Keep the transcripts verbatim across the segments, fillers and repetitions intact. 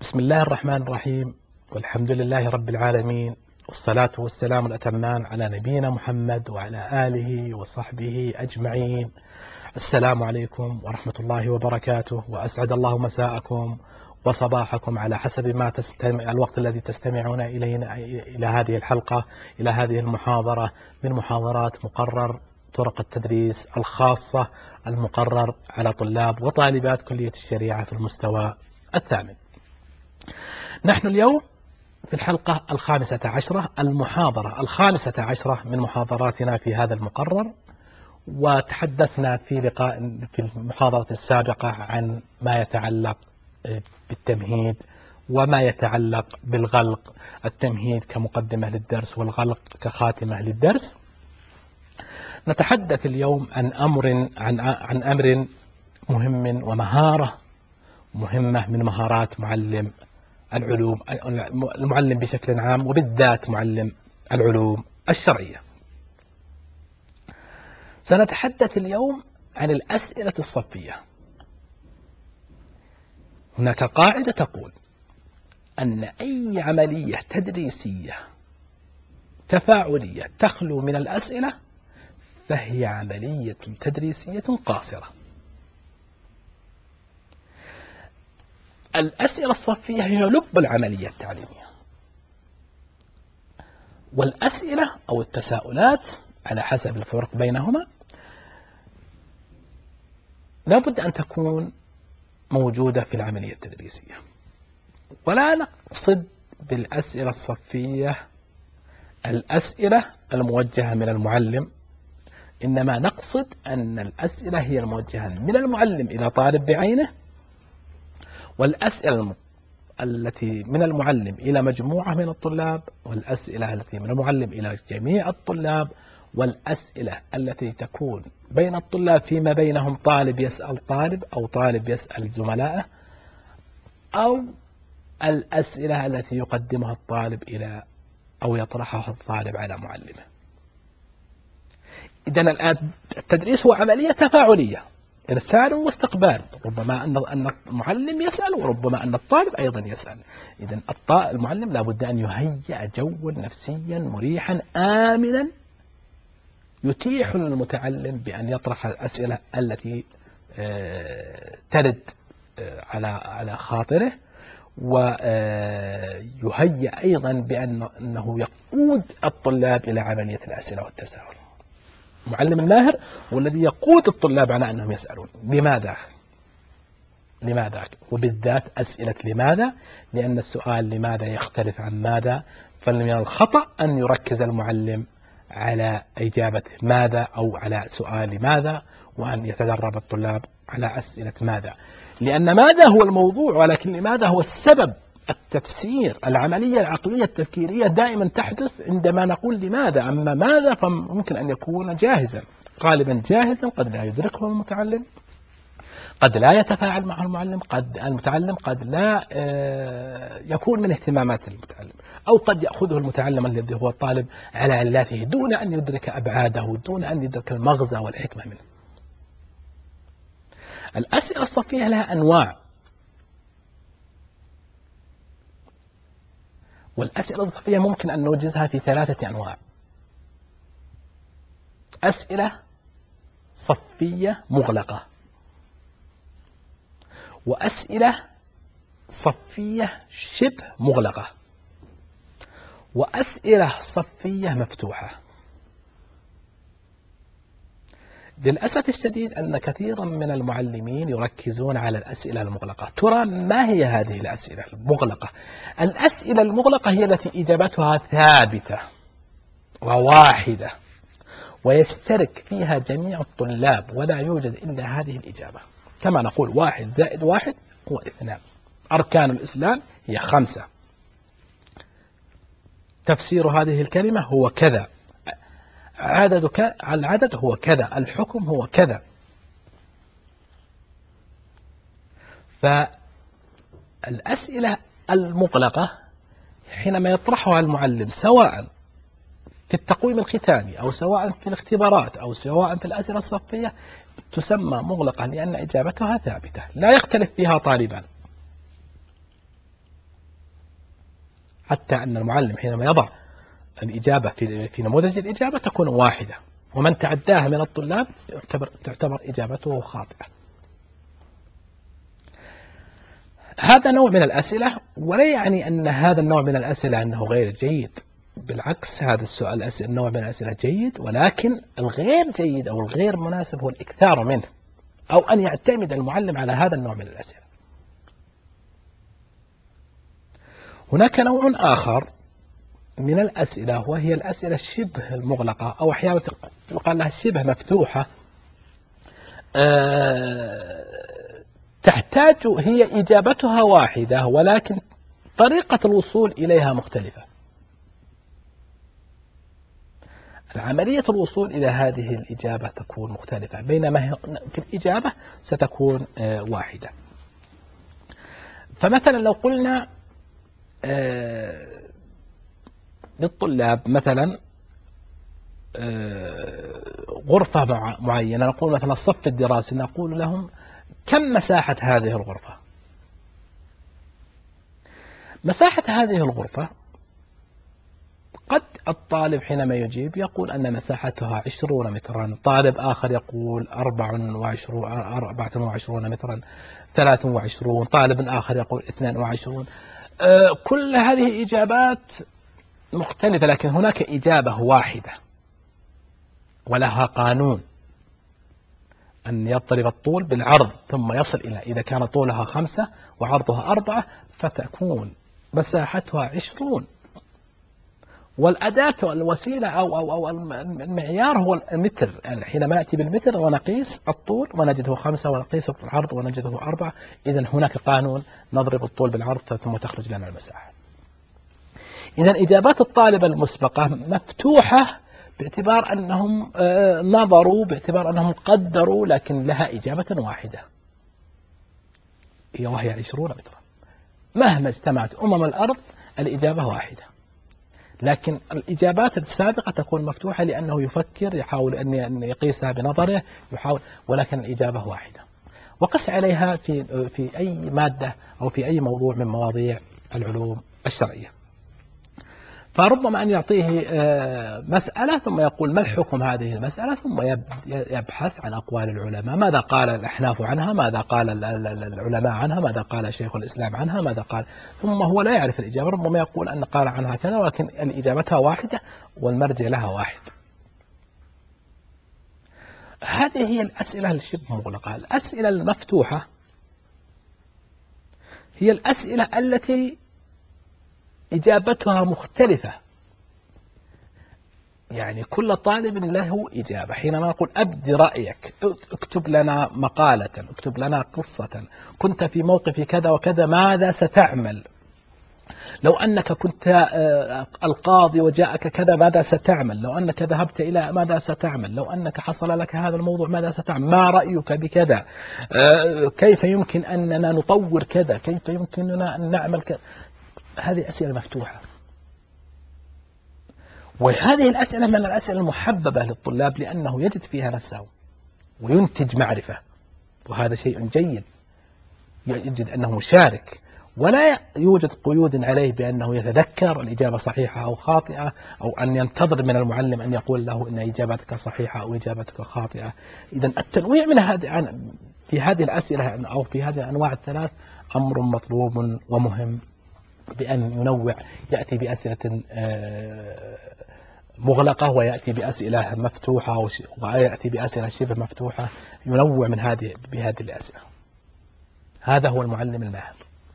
بسم الله الرحمن الرحيم، والحمد لله رب العالمين، والصلاة والسلام الأتمان على نبينا محمد وعلى آله وصحبه أجمعين. السلام عليكم ورحمة الله وبركاته، وأسعد الله مساءكم وصباحكم على حسب ما تستمع الوقت الذي تستمعون إلينا إلى هذه الحلقة، إلى هذه المحاضرة من محاضرات مقرر طرق التدريس الخاصة المقرر على طلاب وطالبات كلية الشريعة في المستوى الثامن. نحن اليوم في الحلقة الخامسة عشرة، المحاضرة الخامسة عشرة من محاضراتنا في هذا المقرر، وتحدثنا في لقاء في المحاضرة السابقة عن ما يتعلق بالتمهيد وما يتعلق بالغلق، التمهيد كمقدمة للدرس والغلق كخاتمة للدرس. نتحدث اليوم عن أمر عن عن أمر مهم ومهارة مهمة من مهارات معلم العلوم المعلم بشكل عام، وبالذات معلم العلوم الشرعية. سنتحدث اليوم عن الأسئلة الصفية. هناك قاعدة تقول أن أي عملية تدريسية تفاعلية تخلو من الأسئلة فهي عملية تدريسية قاصرة. الأسئلة الصفية هي لب العملية التعليمية، والأسئلة أو التساؤلات على حسب الفرق بينهما لا بد أن تكون موجودة في العملية التدريسية. ولا نقصد بالأسئلة الصفية الأسئلة الموجهة من المعلم، إنما نقصد أن الأسئلة هي الموجهة من المعلم إلى طالب بعينه، والأسئلة التي من المعلم إلى مجموعة من الطلاب، والأسئلة التي من المعلم إلى جميع الطلاب، والأسئلة التي تكون بين الطلاب فيما بينهم، طالب يسأل طالب أو طالب يسأل زملائه، أو الأسئلة التي يقدمها الطالب إلى أو يطرحها الطالب على معلمه. إذن الآن التدريس هو عملية تفاعلية، إرسال واستقبال، ربما أن المعلم يسأل وربما أن الطالب أيضا يسأل. إذن المعلم لابد أن يهيئ جوا نفسيا مريحا آمنا يتيح للمتعلم بأن يطرح الأسئلة التي ترد على على خاطره، ويهيئ أيضا بأنه يقود الطلاب إلى عملية الأسئلة والتساؤل. المعلم الماهر هو الذي يقود الطلاب على أنهم يسألون لماذا لماذا وبالذات أسئلة لماذا، لأن السؤال لماذا يختلف عن ماذا، فمن الخطأ أن يركز المعلم على إجابة ماذا أو على سؤال لماذا، وأن يتدرب الطلاب على أسئلة ماذا، لأن ماذا هو الموضوع، ولكن لماذا هو السبب. التفسير العملية العقلية التفكيرية دائما تحدث عندما نقول لماذا، أما ماذا فممكن أن يكون جاهزا، غالبا جاهزا، قد لا يدركه المتعلم، قد لا يتفاعل معه المعلم، قد المتعلم قد لا يكون من اهتمامات المتعلم، أو قد يأخذه المتعلم الذي هو الطالب على علاته دون أن يدرك أبعاده، دون أن يدرك المغزى والحكمة منه. الأسئلة الصفية لها أنواع، والأسئلة الصفية ممكن أن نوجزها في ثلاثة أنواع: أسئلة صفية مغلقة، وأسئلة صفية شبه مغلقة، وأسئلة صفية مفتوحة. للأسف الشديد أن كثيرا من المعلمين يركزون على الأسئلة المغلقة. ترى ما هي هذه الأسئلة المغلقة؟ الأسئلة المغلقة هي التي إجابتها ثابتة وواحدة ويشترك فيها جميع الطلاب، ولا يوجد إلا هذه الإجابة. كما نقول واحد زائد واحد هو اثنان، أركان الإسلام هي خمسة، تفسير هذه الكلمة هو كذا، عدد العدد هو كذا، الحكم هو كذا. فالأسئلة المغلقة حينما يطرحها المعلم سواء في التقويم الختامي أو سواء في الاختبارات أو سواء في الأسئلة الصفية تسمى مغلقة، لأن إجابتها ثابتة لا يختلف فيها طالبان. حتى أن المعلم حينما يضع الإجابة في في نموذج الإجابة تكون واحدة، ومن تعداها من الطلاب تعتبر تعتبر إجابته خاطئة. هذا نوع من الأسئلة، ولا يعني أن هذا النوع من الأسئلة أنه غير جيد، بالعكس هذا السؤال النوع من الأسئلة جيد، ولكن الغير جيد أو الغير مناسب هو الإكثار منه، أو أن يعتمد المعلم على هذا النوع من الأسئلة. هناك نوع آخر من الأسئلة وهي الأسئلة الشبه المغلقة، أو أحيانا يقال لها شبه مفتوحة، أه تحتاج هي إجابتها واحدة ولكن طريقة الوصول إليها مختلفة. عملية الوصول إلى هذه الإجابة تكون مختلفة، بينما في الإجابة ستكون أه واحدة. فمثلا لو قلنا أه للطلاب مثلا غرفة معينة، نقول مثلا الصف الدراسي، نقول لهم كم مساحة هذه الغرفة؟ مساحة هذه الغرفة قد الطالب حينما يجيب يقول أن مساحتها عشرون مترا، طالب آخر يقول أربعة وعشرون أربعة وعشرون مترا، ثلاثة وعشرون، طالب آخر يقول اثنين وعشرون. كل هذه إجابات مختلفة، لكن هناك إجابة واحدة ولها قانون، أن يضرب الطول بالعرض ثم يصل إلى، إذا كان طولها خمسة وعرضها أربعة فتكون مساحتها عشرون، والأداة والوسيلة أو, أو, أو المعيار هو المتر. يعني حينما نأتي بالمتر ونقيس الطول ونجده خمسة ونقيس العرض ونجده أربعة، إذن هناك قانون نضرب الطول بالعرض ثم تخرج لنا المساحة. إذن إجابات الطالب المسبقة مفتوحة باعتبار أنهم نظروا، باعتبار أنهم قدروا، لكن لها إجابة واحدة وهي عشرون مترا. مهما اجتمعت أمم الأرض الإجابة واحدة، لكن الإجابات السابقة تكون مفتوحة لأنه يفكر، يحاول أن يقيسها بنظره، يحاول، ولكن الإجابة واحدة. وقس عليها في في أي مادة أو في أي موضوع من مواضيع العلوم الشرعية. فربما أن يعطيه مسألة ثم يقول ما الحكم هذه المسألة، ثم يبحث عن أقوال العلماء، ماذا قال الأحناف عنها، ماذا قال العلماء عنها، ماذا قال شيخ الإسلام عنها، ماذا قال، ثم هو لا يعرف الإجابة، ربما يقول أن قال عنها كذا، ولكن إجابتها واحدة والمرجع لها واحد. هذه هي الأسئلة الشبه مغلقة. الأسئلة المفتوحة هي الأسئلة التي إجابتها مختلفة، يعني كل طالب له إجابة. حينما نقول أبدي رأيك، اكتب لنا مقالة، اكتب لنا قصة، كنت في موقف كذا وكذا ماذا ستعمل، لو أنك كنت القاضي وجاءك كذا ماذا ستعمل، لو أنك ذهبت إلى ماذا ستعمل، لو أنك حصل لك هذا الموضوع ماذا ستعمل، ما رأيك بكذا، كيف يمكن أننا نطور كذا، كيف يمكننا أن نعمل كذا. هذه أسئلة مفتوحة، وهذه الأسئلة من الأسئلة المحببة للطلاب لأنه يجد فيها نفسه وينتج معرفة، وهذا شيء جيد، يجد أنه مشارك ولا يوجد قيود عليه بأنه يتذكر الإجابة صحيحة أو خاطئة، أو أن ينتظر من المعلم أن يقول له إن إجابتك صحيحة أو إجابتك خاطئة. إذن التنويع من هذه في هذه الأسئلة أو في هذه الأنواع الثلاث أمر مطلوب ومهم، بأن ينوع، يأتي بأسئلة مغلقة ويأتي بأسئلة مفتوحة ويأتي بأسئلة شبه مفتوحة، ينوع من هذه بهذه الأسئلة. هذا هو المعلم الماهر.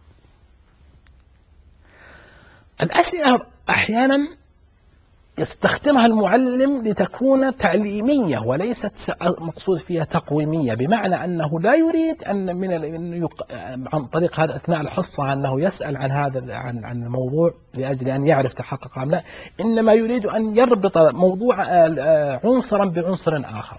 الأسئلة أحيانا يستخدمها المعلم لتكون تعليمية وليست مقصود فيها تقويمية، بمعنى أنه لا يريد أن من عن طريق هذا أثناء الحصة أنه يسأل عن هذا عن عن الموضوع لأجل أن يعرف تحقق أم لا، إنما يريد أن يربط موضوع عنصرا بعنصر آخر،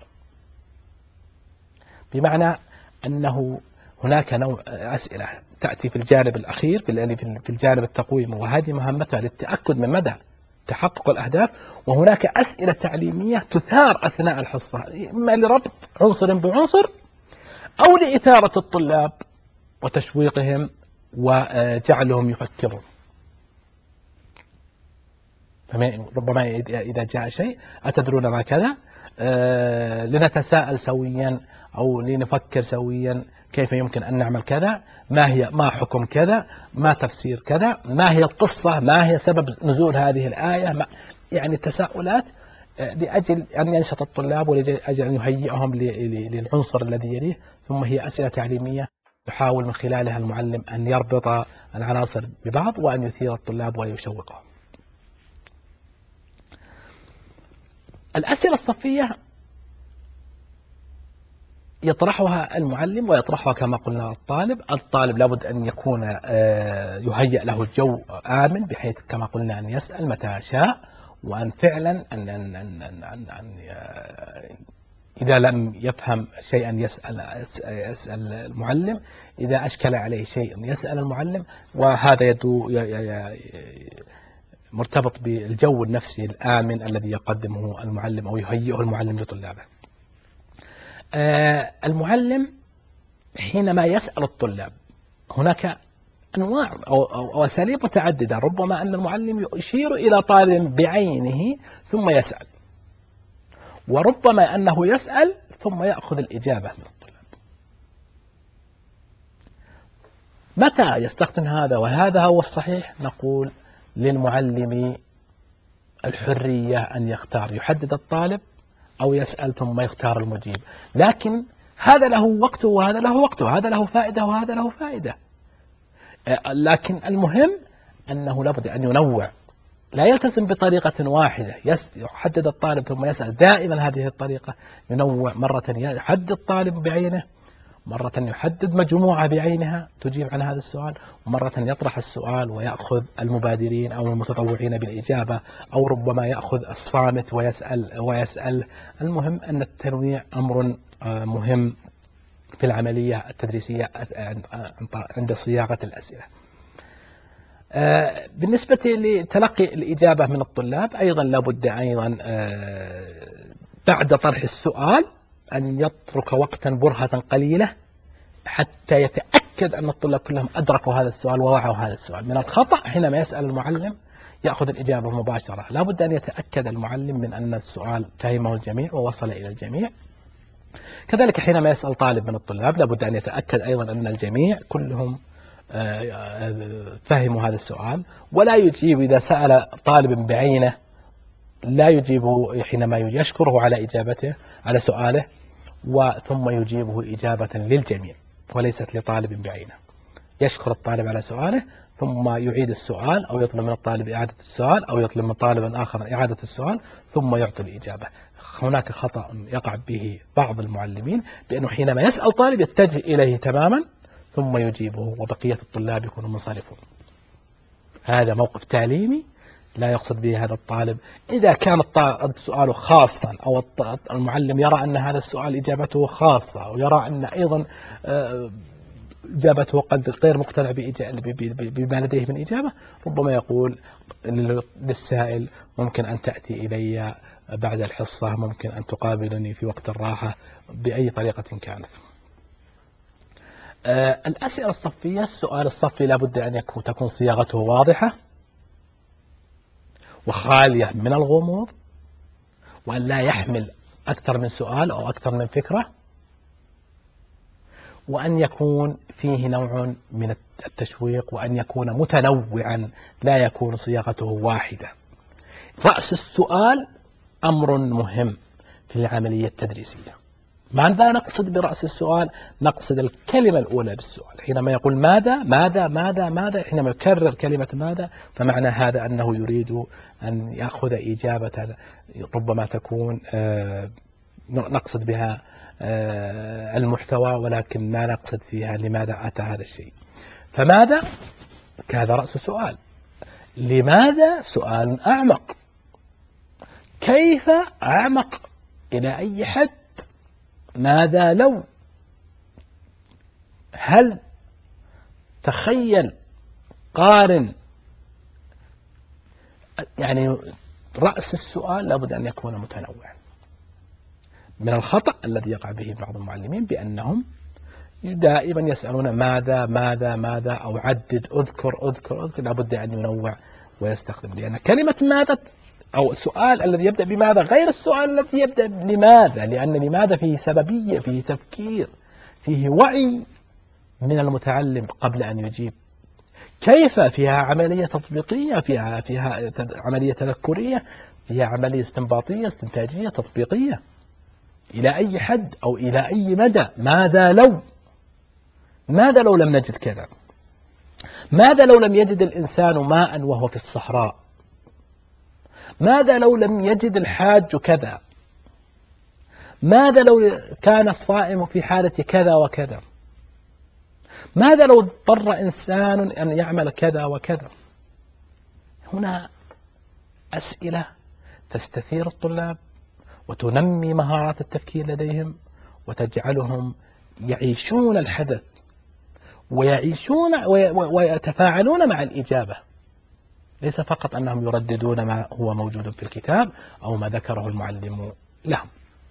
بمعنى أنه هناك نوع أسئلة تأتي في الجانب الأخير في الجانب التقويم، وهذه مهمتها للتأكد من مدى تحقق الأهداف، وهناك أسئلة تعليمية تثار أثناء الحصة، إما لربط عنصر بعنصر أو لإثارة الطلاب وتشويقهم وجعلهم يفكرون. ربما إذا جاء شيء أتدرون ما كذا، آه لنتساءل سويا أو لنفكر سويا كيف يمكن أن نعمل كذا، ما هي ما حكم كذا، ما تفسير كذا، ما هي القصة، ما هي سبب نزول هذه الآية، ما يعني تساؤلات لأجل أن ينشط الطلاب ولأجل أن يهيئهم للعنصر الذي يليه. ثم هي أسئلة تعليمية يحاول من خلالها المعلم أن يربط العناصر ببعض وأن يثير الطلاب ويشوقهم. الأسئلة الصفية يطرحها المعلم ويطرحها كما قلنا الطالب. الطالب لابد أن يكون يهيأ له الجو آمن بحيث كما قلنا أن يسأل متى شاء، وأن فعلا أن, أن, أن, أن, أن, أن إذا لم يفهم شيئا يسأل, يسأل المعلم، إذا أشكل عليه شيء يسأل المعلم، وهذا يدو مرتبط بالجو النفسي الآمن الذي يقدمه المعلم أو يهيئه المعلم لطلابه. المعلم حينما يسأل الطلاب هناك أنواع أو أساليب متعددة، ربما أن المعلم يشير إلى طالب بعينه ثم يسأل، وربما أنه يسأل ثم يأخذ الإجابة من الطلاب. متى يستخدم هذا وهذا هو الصحيح؟ نقول للمعلم الحرية أن يختار، يحدد الطالب أو يسأل ثم يختار المجيب، لكن هذا له وقته وهذا له وقته، هذا له فائدة وهذا له فائدة. لكن المهم أنه لابد أن ينوع، لا يلتزم بطريقة واحدة يحدد الطالب ثم يسأل دائما هذه الطريقة. ينوع، مرة يحدد الطالب بعينه، مرة يحدد مجموعة بعينها تجيب عن هذا السؤال، ومرة يطرح السؤال ويأخذ المبادرين أو المتطوعين بالإجابة، أو ربما يأخذ الصامت ويسأل ويسأل. المهم أن التنويع أمر مهم في العملية التدريسية عند صياغة الأسئلة. بالنسبة لتلقي الإجابة من الطلاب أيضا لابد أيضا بعد طرح السؤال أن يترك وقتا برهة قليلة حتى يتأكد أن الطلاب كلهم أدركوا هذا السؤال ووعوا هذا السؤال. من الخطأ حينما يسأل المعلم يأخذ الإجابة مباشرة، لابد أن يتأكد المعلم من أن السؤال فهمه الجميع ووصل إلى الجميع. كذلك حينما يسأل طالب من الطلاب لابد أن يتأكد أيضا أن الجميع كلهم فهموا هذا السؤال، ولا يجيب إذا سأل طالب بعينه لا يجيبه حينما يشكره على إجابته على سؤاله وثم يجيبه إجابة للجميع وليست لطالب بعينه. يشكر الطالب على سؤاله ثم يعيد السؤال أو يطلب من الطالب إعادة السؤال أو يطلب من طالب آخر إعادة السؤال ثم يعطي الإجابة. هناك خطأ يقع به بعض المعلمين بأنه حينما يسأل طالب يتجه إليه تماما ثم يجيبه وبقية الطلاب يكونوا منصرفون. هذا موقف تعليمي لا يقصد به هذا الطالب. إذا كان السؤال خاصا أو المعلم يرى أن هذا السؤال إجابته خاصة ويرى أن أيضا إجابته قد غير مقتنع بما لديه من إجابة، ربما يقول للسائل ممكن أن تأتي إلي بعد الحصة، ممكن أن تقابلني في وقت الراحة، بأي طريقة كانت. الأسئلة الصفية، السؤال الصفي لابد أن يكون تكون صياغته واضحة وخالية من الغموض، وأن لا يحمل أكثر من سؤال أو أكثر من فكرة، وأن يكون فيه نوع من التشويق، وأن يكون متنوعا لا يكون صياغته واحدة. رأس السؤال أمر مهم في العملية التدريسية. ماذا نقصد برأس السؤال؟ نقصد الكلمة الأولى بالسؤال. حينما يقول ماذا ماذا ماذا ماذا، حينما يكرر كلمة ماذا فمعنى هذا أنه يريد أن يأخذ إجابة ربما تكون نقصد بها المحتوى ولكن ما نقصد فيها لماذا أتى هذا الشيء. فماذا كهذا رأس سؤال، لماذا سؤال أعمق، كيف أعمق إلى أي حد، ماذا لو، هل، تخيل، قارن. يعني رأس السؤال لابد أن يكون متنوعا. من الخطأ الذي يقع به بعض المعلمين بأنهم دائما يسألون ماذا ماذا ماذا أو عدد، أذكر أذكر أذكر. لابد أن ينوع ويستخدم، لأن كلمة ماذا أو السؤال الذي يبدأ بماذا غير السؤال الذي يبدأ بلماذا، لأن لماذا فيه سببية، فيه تفكير، فيه وعي من المتعلم قبل أن يجيب. كيف فيها عملية تطبيقية، فيها فيها عملية تذكرية، فيها عملية استنباطية استنتاجية تطبيقية. إلى أي حد أو إلى أي مدى؟ ماذا لو ماذا لو لم نجد كذا؟ ماذا لو لم يجد الإنسان ماء وهو في الصحراء؟ ماذا لو لم يجد الحاج كذا؟ ماذا لو كان الصائم في حالة كذا وكذا؟ ماذا لو اضطر إنسان أن يعمل كذا وكذا؟ هنا أسئلة تستثير الطلاب وتنمي مهارات التفكير لديهم وتجعلهم يعيشون الحدث ويعيشون ويتفاعلون مع الإجابة، ليس فقط أنهم يرددون ما هو موجود في الكتاب أو ما ذكره المعلم لهم.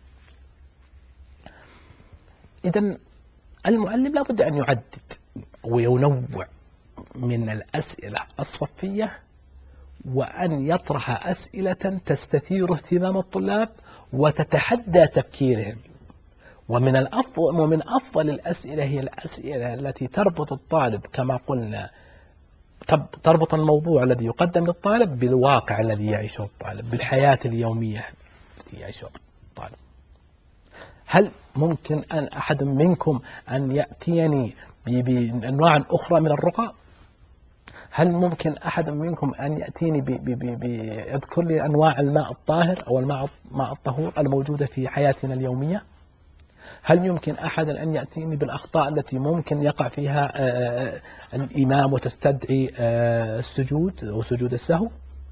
إذن المعلم لا بد أن يعدد وينوع من الأسئلة الصفية، وأن يطرح أسئلة تستثير اهتمام الطلاب وتتحدى تفكيرهم. ومن الأفضل ومن أفضل الأسئلة هي الأسئلة التي تربط الطالب كما قلنا، تربط الموضوع الذي يقدم للطالب بالواقع الذي يعيشه الطالب، بالحياة اليومية التي يعيشها الطالب. هل ممكن أن أحد منكم أن يأتيني بأنواع أخرى من الرقى؟ هل ممكن أحد منكم أن يأتيني بيذكر لي أنواع الماء الطاهر أو الماء الطهور الموجودة في حياتنا اليومية؟ هل يمكن أحد أن يأتيني بالأخطاء التي ممكن يقع فيها الإمام وتستدعي السجود أو سجود السهو؟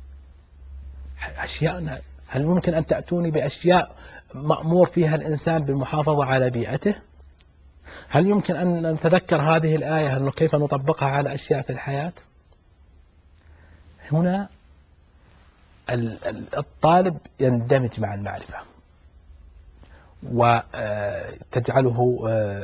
أشياء. هل ممكن أن تأتوني بأشياء مأمور فيها الإنسان بالمحافظة على بيئته؟ هل يمكن أن نتذكر هذه الآية أنه كيف نطبقها على أشياء في الحياة؟ هنا الطالب يندمج مع المعرفة وتجعله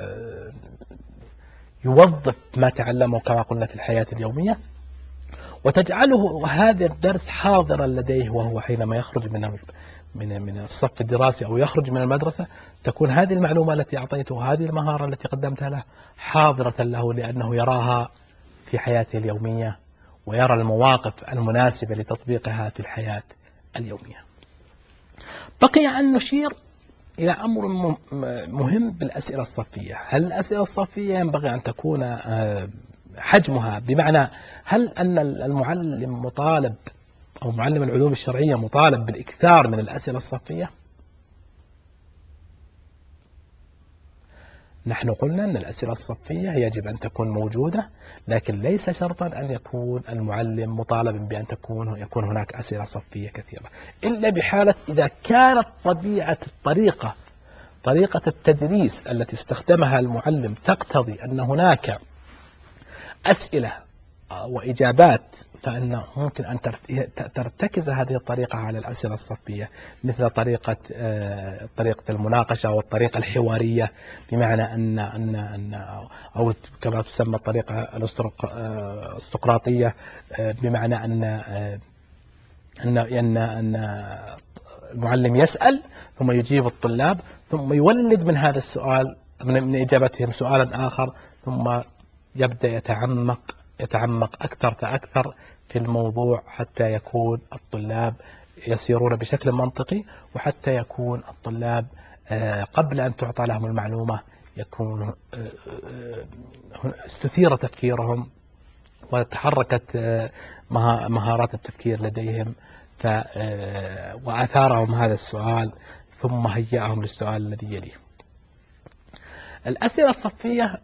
يوظف ما تعلمه كما قلنا في الحياة اليومية، وتجعله هذا الدرس حاضرا لديه وهو حينما يخرج من من من الصف الدراسي أو يخرج من المدرسة، تكون هذه المعلومة التي أعطيته، هذه المهارة التي قدمتها له حاضرة له، لأنه يراها في حياته اليومية ويرى المواقف المناسبة لتطبيقها في الحياة اليومية. بقي أن نشير إلى أمر مهم بالأسئلة الصفية. هل الأسئلة الصفية ينبغي أن تكون حجمها، بمعنى هل أن المعلم مطالب أو معلم العلوم الشرعية مطالب بالإكثار من الأسئلة الصفية؟ نحن قلنا أن الأسئلة الصفية يجب أن تكون موجودة، لكن ليس شرطا أن يكون المعلم مطالبا بأن تكون يكون هناك أسئلة صفية كثيرة، إلا بحالة إذا كانت طبيعة الطريقة طريقة التدريس التي استخدمها المعلم تقتضي أن هناك أسئلة وإجابات، فإن ممكن أن ترتكز هذه الطريقة على الأسئلة الصفية، مثل طريقة طريقة المناقشة والطريقة الحوارية، بمعنى أن أن أن أو كما تسمى الطريقة السقراطية، بمعنى أن أن أن أن المعلم يسأل ثم يجيب الطلاب ثم يولد من هذا السؤال من إجابتهم سؤالا آخر، ثم يبدأ يتعمق يتعمق أكثر فأكثر في الموضوع حتى يكون الطلاب يسيرون بشكل منطقي، وحتى يكون الطلاب قبل أن تعطى لهم المعلومة يكون استثير تفكيرهم وتحركت مهارات التفكير لديهم وأثارهم هذا السؤال ثم هيأهم للسؤال الذي يليه. الأسئلة الصفية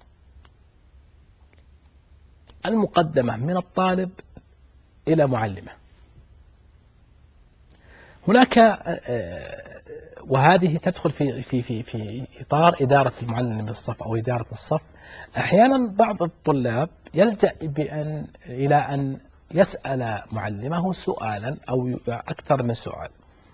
المقدمة من الطالب إلى معلمه، هناك وهذه تدخل في في في في إطار إدارة المعلم بالصف أو إدارة الصف. أحيانا بعض الطلاب يلجأ بأن إلى أن يسأل معلمه سؤالا أو أكثر من سؤال،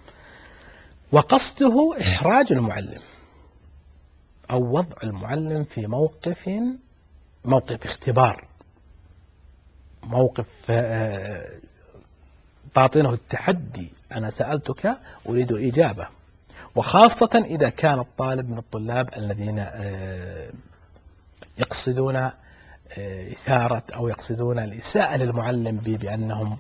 وقصده إحراج المعلم أو وضع المعلم في موقف موقف اختبار، موقف باطنه التحدي، أنا سألتك أريد إجابة، وخاصة إذا كان الطالب من الطلاب الذين يقصدون إثارة أو يقصدون الإساءة للمعلم بأنهم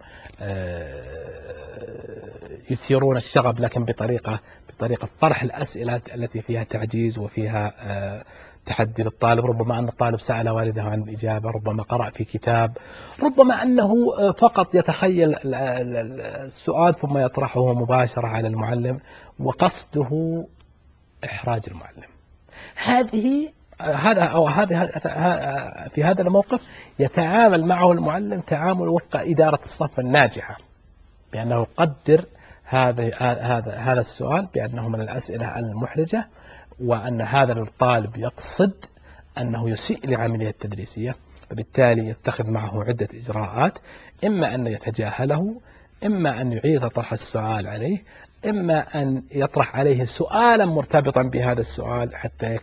يثيرون الشغب، لكن بطريقة بطريقة طرح الأسئلة التي فيها تعجيز وفيها تحدي للطالب. ربما أن الطالب سأل والده عن الإجابة، ربما قرأ في كتاب، ربما أنه فقط يتخيل السؤال ثم يطرحه مباشرة على المعلم وقصده إحراج المعلم. هذه هذا أو هذا في هذا الموقف يتعامل معه المعلم تعامل وفق إدارة الصف الناجحة، بأنه يقدر هذا هذا هذا السؤال بأنه من الأسئلة المحرجة، وأن هذا الطالب يقصد أنه يسيء للعملية التدريسية، فبالتالي يتخذ معه عدة إجراءات، إما أن يتجاهله، إما أن يعيد طرح السؤال عليه، إما أن يطرح عليه سؤالا مرتبطا بهذا السؤال حتى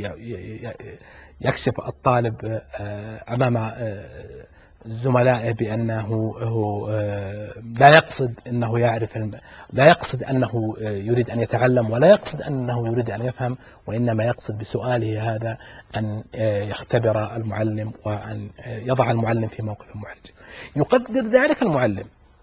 يكشف الطالب أمام زملائه بأنه هو لا يقصد أنه يعرف، لا يقصد أنه يريد أن يتعلم، ولا يقصد أنه يريد أن يفهم، وإنما يقصد بسؤاله هذا أن يختبر المعلم وأن يضع المعلم في موقف محرج. يقدر ذلك المعلم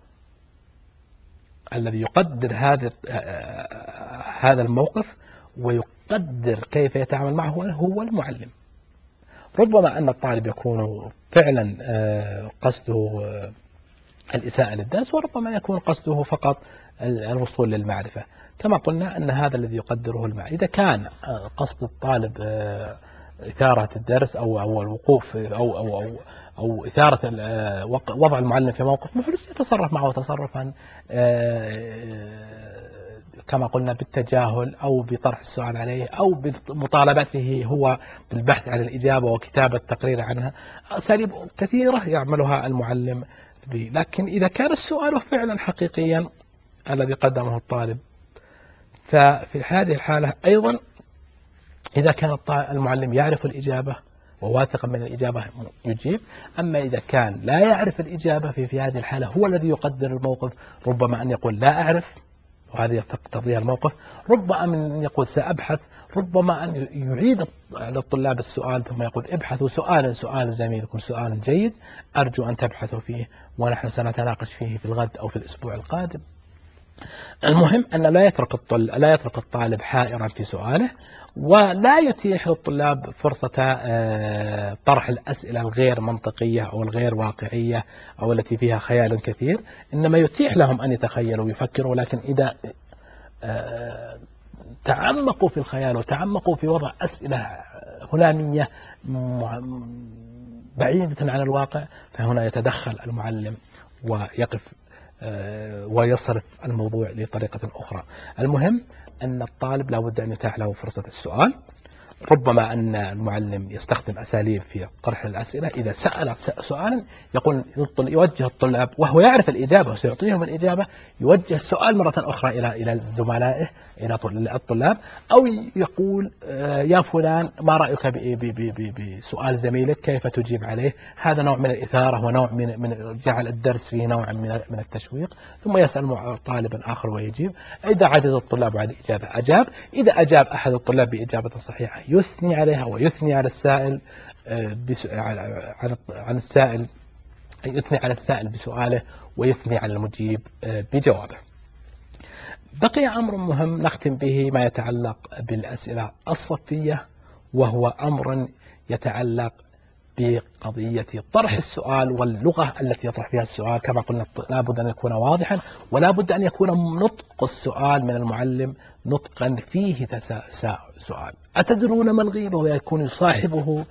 الذي يقدر هذا هذا الموقف ويقدر كيف يتعامل معه هو المعلم. ربما أن الطالب يكون فعلا قصده الإساءة للدرس، وربما يكون قصده فقط الوصول للمعرفة. كما قلنا أن هذا الذي يقدره المعلم، إذا كان قصد الطالب إثارة الدرس أو أو الوقوف أو أو أو أو إثارة وضع المعلم في موقف محرج، يتصرف معه تصرفا كما قلنا بالتجاهل أو بطرح السؤال عليه أو بمطالبته هو بالبحث عن الإجابة وكتابة تقرير عنها. أساليب كثيرة يعملها المعلم. لكن إذا كان السؤال فعلا حقيقيا الذي قدمه الطالب، ففي هذه الحالة أيضا إذا كان المعلم يعرف الإجابة وواثقا من الإجابة يجيب. أما إذا كان لا يعرف الإجابة في, في هذه الحالة هو الذي يقدر الموقف، ربما أن يقول لا أعرف وهذه تقتضيها الموقف، ربما أن يقول سأبحث، ربما أن يعيد للطلاب السؤال ثم يقول ابحثوا سؤالا سؤال زميلكم سؤال جيد أرجو أن تبحثوا فيه ونحن سنتناقش فيه في الغد أو في الأسبوع القادم. المهم أن لا يترك الطالب لا يترك الطالب حائرا في سؤاله، ولا يتيح للطلاب فرصة طرح الأسئلة الغير منطقية أو الغير واقعية أو التي فيها خيال كثير، إنما يتيح لهم أن يتخيلوا ويفكروا. لكن إذا تعمقوا في الخيال وتعمقوا في وضع أسئلة هلامية بعيدة عن الواقع، فهنا يتدخل المعلم ويقف ويصرف الموضوع لطريقة أخرى. المهم أن الطالب لا بد أن يتاح له فرصة السؤال. ربما أن المعلم يستخدم أساليب في طرح الأسئلة. إذا سأل سؤالا يقول يوجه الطلاب وهو يعرف الإجابة وسيعطيهم الإجابة، يوجه السؤال مرة أخرى إلى إلى زملائه إلى الطلاب، أو يقول يا فلان ما رأيك بسؤال زميلك كيف تجيب عليه. هذا نوع من الإثارة ونوع من من جعل الدرس فيه نوع من من التشويق. ثم يسأل طالبا آخر ويجيب. إذا عجز الطلاب عن الإجابة أجاب. إذا أجاب أحد الطلاب بإجابة صحيحة يثني عليها ويثني على السائل عن السائل يثني على السائل بسؤاله ويثني على المجيب بجوابه. بقي أمر مهم نختم به ما يتعلق بالأسئلة الصفية، وهو أمر يتعلق بقضية طرح السؤال واللغة التي يطرح فيها السؤال. كما قلنا لا بد أن يكون واضحا، ولا بد أن يكون نطق السؤال من المعلم نطقا فيه سؤال. أتدرون ما الغيبة؟ ويكون يصاحبه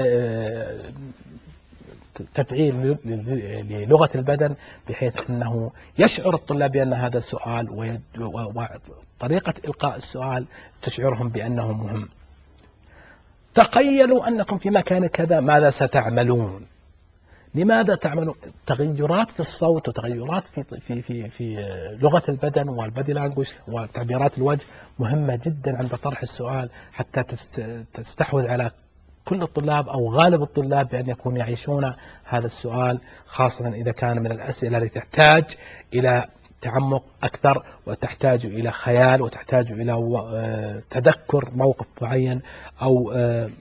تفعيل للغة البدن بحيث أنه يشعر الطلاب بأن هذا السؤال وطريقة إلقاء السؤال تشعرهم بأنه مهم. تخيلوا أنكم في مكان كذا ماذا ستعملون؟ لماذا تعملون؟ تغيرات في الصوت وتغيرات في في في في لغة البدن والبادي لانجوج وتعبيرات الوجه مهمة جدا عند طرح السؤال حتى تستحوذ على كل الطلاب أو غالب الطلاب بأن يكونوا يعيشون هذا السؤال، خاصة إذا كان من الأسئلة التي تحتاج إلى تعمق أكثر وتحتاج إلى خيال وتحتاج إلى تذكر موقف معين، أو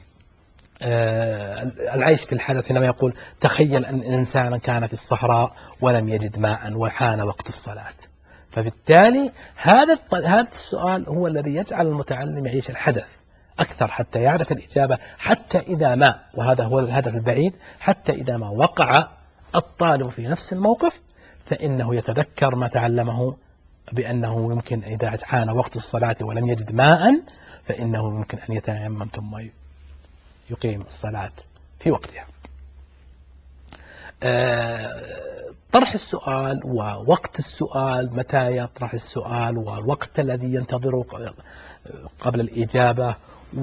العيش في الحدث. حينما يقول تخيل أن إنسانا كان في الصحراء ولم يجد ماء وحان وقت الصلاة. فبالتالي هذا هذا السؤال هو الذي يجعل المتعلم يعيش الحدث أكثر حتى يعرف الإجابة، حتى إذا ما، وهذا هو الهدف البعيد، حتى إذا ما وقع الطالب في نفس الموقف فإنه يتذكر ما تعلمه، بأنه يمكن إذا حان وقت الصلاة ولم يجد ماء فإنه يمكن أن يتيمم ثم يقيم الصلاة في وقتها. طرح السؤال ووقت السؤال، متى يطرح السؤال والوقت الذي ينتظره قبل الإجابة،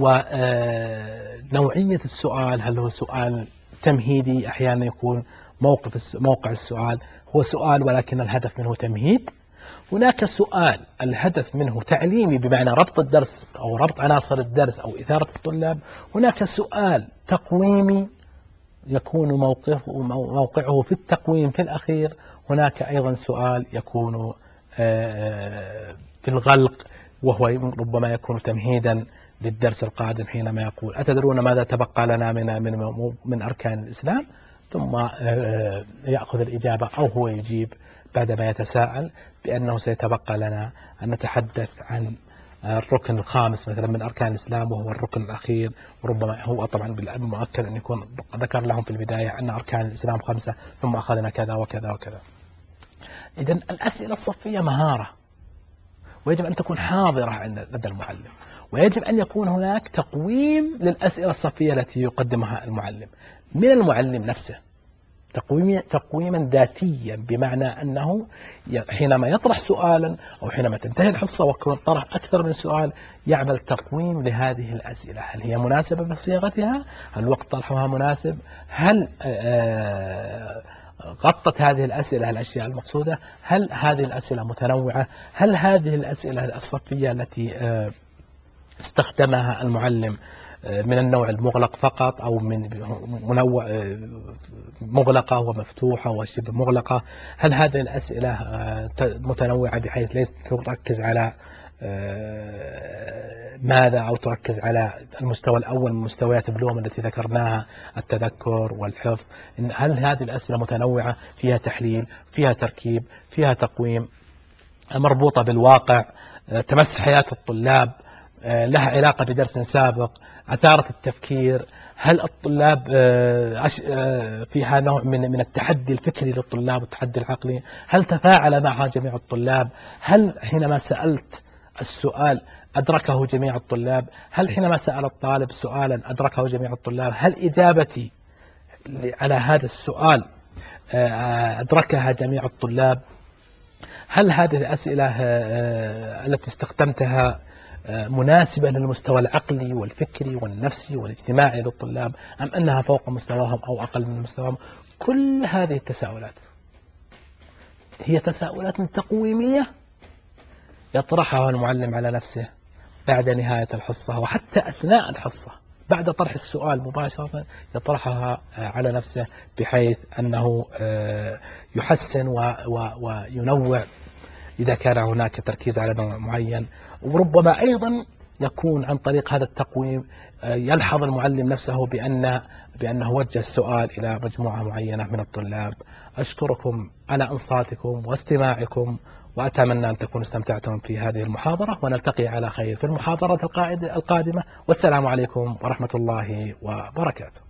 ونوعية السؤال، هل هو سؤال تمهيدي، أحيانا يكون موقف موقع السؤال هو سؤال ولكن الهدف منه تمهيد، هناك سؤال الهدف منه تعليمي بمعنى ربط الدرس أو ربط عناصر الدرس أو إثارة الطلاب، هناك سؤال تقويمي يكون موقفه موقعه في التقويم في الأخير، هناك أيضا سؤال يكون في الغلق وهو ربما يكون تمهيدا للدرس القادم، حينما يقول أتدرون ماذا تبقى لنا من من من أركان الإسلام، ثم يأخذ الإجابة أو هو يجيب بعدما يتساءل بأنه سيتبقى لنا أن نتحدث عن الركن الخامس مثلا من أركان الإسلام وهو الركن الأخير، وربما هو طبعا بالمؤكد أن يكون ذكر لهم في البداية أن أركان الإسلام خمسة ثم أخذنا كذا وكذا وكذا. إذن الأسئلة الصفية مهارة، ويجب أن تكون حاضرة عند لدى المعلم، ويجب أن يكون هناك تقويم للأسئلة الصفية التي يقدمها المعلم من المعلم نفسه، تقويما ذاتيا، بمعنى أنه حينما يطرح سؤالا أو حينما تنتهي الحصة ويكون طرح أكثر من سؤال يعمل تقويم لهذه الأسئلة، هل هي مناسبة بصيغتها، هل وقت طرحها مناسب، هل غطت هذه الأسئلة الأشياء المقصودة، هل هذه الأسئلة متنوعة، هل هذه الأسئلة الصفية التي استخدمها المعلم من النوع المغلق فقط أو من منوع مغلقة ومفتوحة وشبه مغلقة، هل هذه الأسئلة متنوعة بحيث ليس تركز على ماذا أو تركز على المستوى الأول من مستويات بلوم التي ذكرناها، التذكر والحفظ، هل هذه الأسئلة متنوعة فيها تحليل، فيها تركيب، فيها تقويم، مربوطة بالواقع، تمس حياة الطلاب، لها علاقة بدرس سابق، أثارت التفكير، هل الطلاب فيها نوع من من التحدي الفكري للطلاب والتحدي العقلي، هل تفاعل معها جميع الطلاب، هل حينما سألت السؤال أدركه جميع الطلاب، هل حينما سأل الطالب سؤالا أدركه جميع الطلاب، هل إجابتي على هذا السؤال أدركها جميع الطلاب، هل هذه الأسئلة التي استخدمتها مناسبة للمستوى العقلي والفكري والنفسي والاجتماعي للطلاب، أم أنها فوق مستواهم أو أقل من مستواهم. كل هذه التساؤلات هي تساؤلات تقويمية يطرحها المعلم على نفسه بعد نهاية الحصة، وحتى أثناء الحصة بعد طرح السؤال مباشرة يطرحها على نفسه، بحيث أنه يحسن وينوع إذا كان هناك تركيز على نوع معين. وربما أيضا يكون عن طريق هذا التقويم يلحظ المعلم نفسه بأن بأنه وجه السؤال إلى مجموعة معينة من الطلاب. أشكركم على إنصاتكم واستماعكم، وأتمنى أن تكونوا استمتعتم في هذه المحاضرة، ونلتقي على خير في المحاضرة القادمة، والسلام عليكم ورحمة الله وبركاته.